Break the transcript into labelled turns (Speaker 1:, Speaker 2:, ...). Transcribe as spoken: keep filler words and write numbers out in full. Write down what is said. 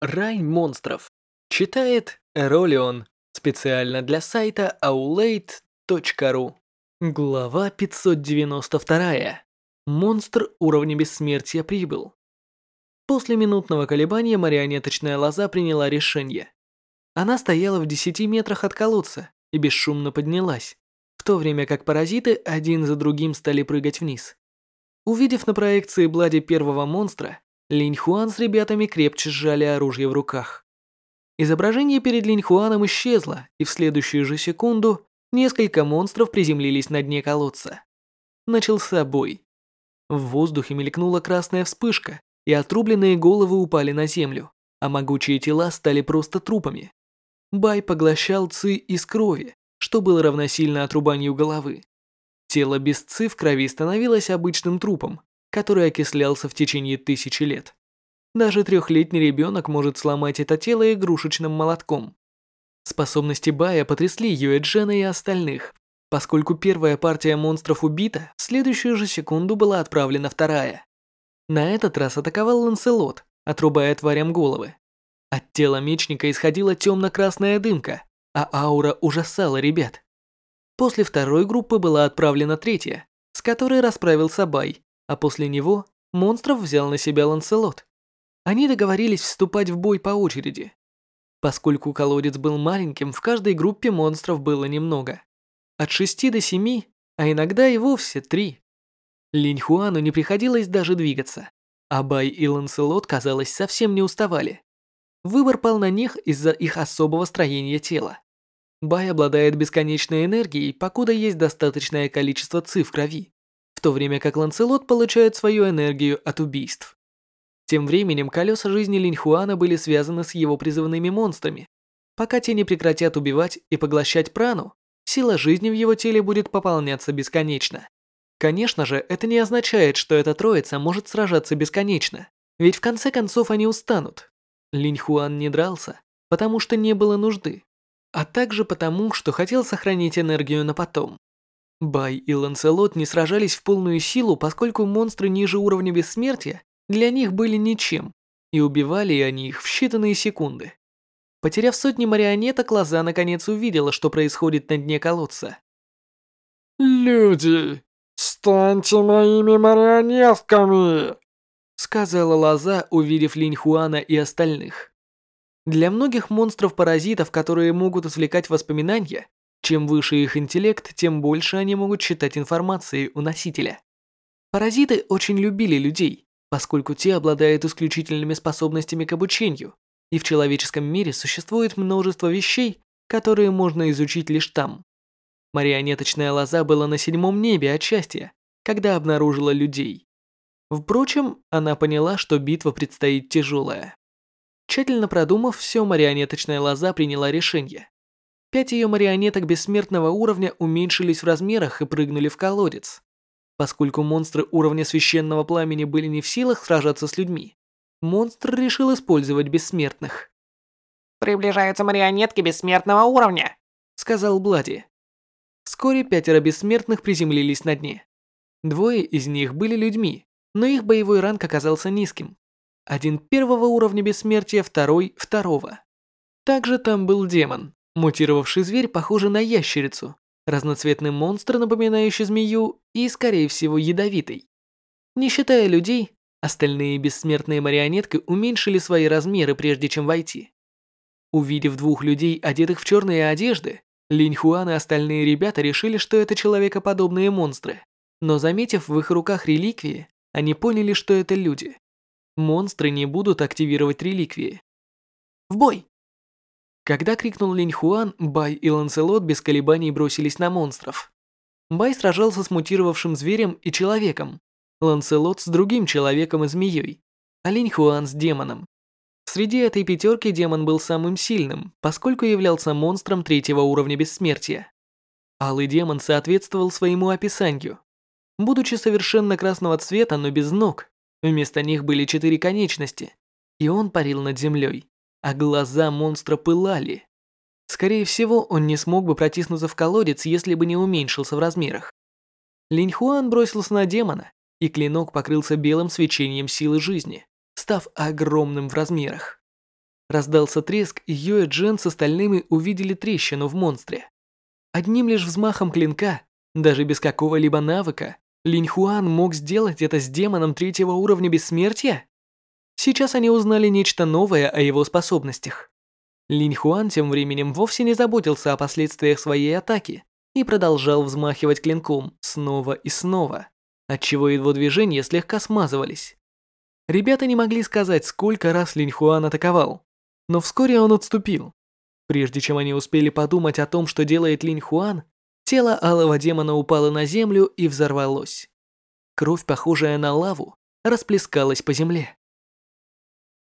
Speaker 1: Рай монстров. Читает Эролион. Специально для сайта аулейт точка ру. Глава пятьсот девяносто два. Монстр уровня бессмертия прибыл. После минутного колебания марионеточная лоза приняла решение. Она стояла в десяти метрах от колодца и бесшумно поднялась, в то время как паразиты один за другим стали прыгать вниз. Увидев на проекции Блади первого монстра, Линь Хуан с ребятами крепче сжали оружие в руках. Изображение перед Линь Хуаном исчезло, и в следующую же секунду несколько монстров приземлились на дне колодца. Начался бой. В воздухе мелькнула красная вспышка, и отрубленные головы упали на землю, а могучие тела стали просто трупами. Бай поглощал ци из крови, что было равносильно отрубанию головы. Тело без ци в крови становилось обычным трупом, который окислялся в течение тысячи лет. Даже трехлетний ребенок может сломать это тело игрушечным молотком. Способности Бая потрясли Юэ Джена и остальных. Поскольку первая партия монстров убита, в следующую же секунду была отправлена вторая. На этот раз атаковал Ланселот, отрубая тварям головы. От тела мечника исходила темно-красная дымка, а аура ужасала ребят. После второй группы была отправлена третья, с которой расправился Бай, а после него монстров взял на себя Ланселот. Они договорились вступать в бой по очереди. Поскольку колодец был маленьким, в каждой группе монстров было немного. От шести до семи, а иногда и вовсе три. Линь Хуану не приходилось даже двигаться, а Бай и Ланселот, казалось, совсем не уставали. Выбор пал на них из-за их особого строения тела. Бай обладает бесконечной энергией, покуда есть достаточное количество ци в крови, в то время как Ланселот получает свою энергию от убийств. Тем временем колеса жизни Линь Хуана были связаны с его призывными монстрами. Пока те не прекратят убивать и поглощать прану, сила жизни в его теле будет пополняться бесконечно. Конечно же, это не означает, что эта троица может сражаться бесконечно, ведь в конце концов они устанут. Линь Хуан не дрался, потому что не было нужды, а также потому, что хотел сохранить энергию на потом. Бай и Ланселот не сражались в полную силу, поскольку монстры ниже уровня бессмертия для них были ничем, и убивали они их в считанные секунды. Потеряв сотни марионеток, лоза наконец увидела, что происходит на дне колодца.
Speaker 2: «Люди, станьте моими марионетками!»
Speaker 1: сказала лоза, увидев Линь Хуана и остальных. Для многих монстров-паразитов, которые могут извлекать воспоминания, чем выше их интеллект, тем больше они могут читать информации у носителя. Паразиты очень любили людей, поскольку те обладают исключительными способностями к обучению, и в человеческом мире существует множество вещей, которые можно изучить лишь там. Марионеточная лоза была на седьмом небе от счастья, когда обнаружила людей. Впрочем, она поняла, что битва предстоит тяжелая. Тщательно продумав все, марионеточная лоза приняла решение. Пять ее марионеток бессмертного уровня уменьшились в размерах и прыгнули в колодец. Поскольку монстры уровня священного пламени были не в силах сражаться с людьми, монстр решил использовать бессмертных.
Speaker 3: «Приближаются марионетки бессмертного уровня»,
Speaker 1: — сказал Блади. Вскоре пятеро бессмертных приземлились на дне. Двое из них были людьми, но их боевой ранг оказался низким. Один первого уровня бессмертия, второй второго. Также там был демон, мутировавший зверь, похожий на ящерицу, разноцветный монстр, напоминающий змею и, скорее всего, ядовитый. Не считая людей, остальные бессмертные марионетки уменьшили свои размеры, прежде чем войти. Увидев двух людей, одетых в черные одежды, Линь Хуан и остальные ребята решили, что это человекоподобные монстры, но заметив в их руках реликвии, они поняли, что это люди. Монстры не будут активировать реликвии. «В бой!» Когда крикнул Линь Хуан, Бай и Ланселот без колебаний бросились на монстров. Бай сражался с мутировавшим зверем и человеком, Ланселот с другим человеком и змеей, а Линь Хуан с демоном. Среди этой пятерки демон был самым сильным, поскольку являлся монстром третьего уровня бессмертия. Алый демон соответствовал своему описанию. Будучи совершенно красного цвета, но без ног, вместо них были четыре конечности, и он парил над землей, а глаза монстра пылали. Скорее всего, он не смог бы протиснуться в колодец, если бы не уменьшился в размерах. Линь Хуан бросился на демона, и клинок покрылся белым свечением силы жизни, став огромным в размерах. Раздался треск, и Юэ Джен с остальными увидели трещину в монстре. Одним лишь взмахом клинка, даже без какого-либо навыка, Линь Хуан мог сделать это с демоном третьего уровня бессмертия? Сейчас они узнали нечто новое о его способностях. Линь Хуан тем временем вовсе не заботился о последствиях своей атаки и продолжал взмахивать клинком снова и снова, отчего его движения слегка смазывались. Ребята не могли сказать, сколько раз Линь Хуан атаковал, но вскоре он отступил. Прежде чем они успели подумать о том, что делает Линь Хуан, тело алого демона упало на землю и взорвалось. Кровь, похожая на лаву, расплескалась по земле.